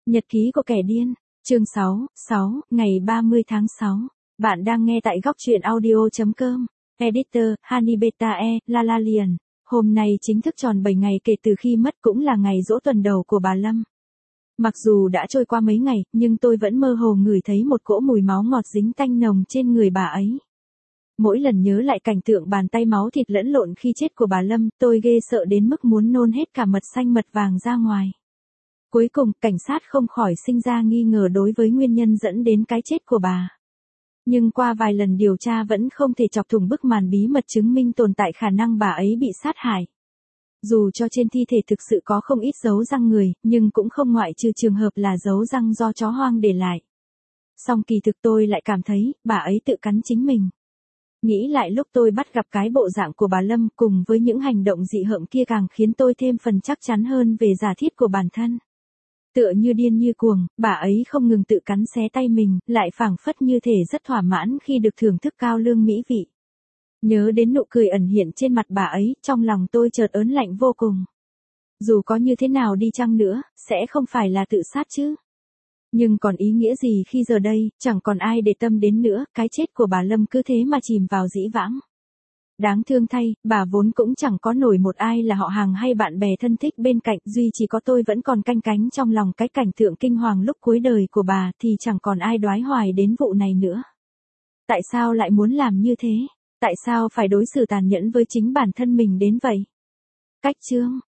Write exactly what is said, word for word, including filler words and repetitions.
Nhật ký của kẻ điên, chương sáu, sáu, ngày ba mươi tháng sáu. Bạn đang nghe tại góc truyện audio chấm com. Editor, Hanibetae, Lalalian. Hôm nay chính thức tròn bảy ngày kể từ khi mất, cũng là ngày giỗ tuần đầu của bà Lâm. Mặc dù đã trôi qua mấy ngày, nhưng tôi vẫn mơ hồ ngửi thấy một cỗ mùi máu ngọt dính tanh nồng trên người bà ấy. Mỗi lần nhớ lại cảnh tượng bàn tay máu thịt lẫn lộn khi chết của bà Lâm, tôi ghê sợ đến mức muốn nôn hết cả mật xanh mật vàng ra ngoài. Cuối cùng, cảnh sát không khỏi sinh ra nghi ngờ đối với nguyên nhân dẫn đến cái chết của bà. Nhưng qua vài lần điều tra vẫn không thể chọc thủng bức màn bí mật chứng minh tồn tại khả năng bà ấy bị sát hại. Dù cho trên thi thể thực sự có không ít dấu răng người, nhưng cũng không ngoại trừ trường hợp là dấu răng do chó hoang để lại. Song kỳ thực tôi lại cảm thấy, bà ấy tự cắn chính mình. Nghĩ lại lúc tôi bắt gặp cái bộ dạng của bà Lâm cùng với những hành động dị hợm kia càng khiến tôi thêm phần chắc chắn hơn về giả thiết của bản thân. Tựa như điên như cuồng, bà ấy không ngừng tự cắn xé tay mình, lại phảng phất như thể rất thỏa mãn khi được thưởng thức cao lương mỹ vị. Nhớ đến nụ cười ẩn hiện trên mặt bà ấy, trong lòng tôi chợt ớn lạnh vô cùng. Dù có như thế nào đi chăng nữa, sẽ không phải là tự sát chứ. Nhưng còn ý nghĩa gì khi giờ đây, chẳng còn ai để tâm đến nữa, cái chết của bà Lâm cứ thế mà chìm vào dĩ vãng. Đáng thương thay, bà vốn cũng chẳng có nổi một ai là họ hàng hay bạn bè thân thích bên cạnh, duy chỉ có tôi vẫn còn canh cánh trong lòng cái cảnh tượng kinh hoàng lúc cuối đời của bà, thì chẳng còn ai đoái hoài đến vụ này nữa. Tại sao lại muốn làm như thế? Tại sao phải đối xử tàn nhẫn với chính bản thân mình đến vậy? Cách chương,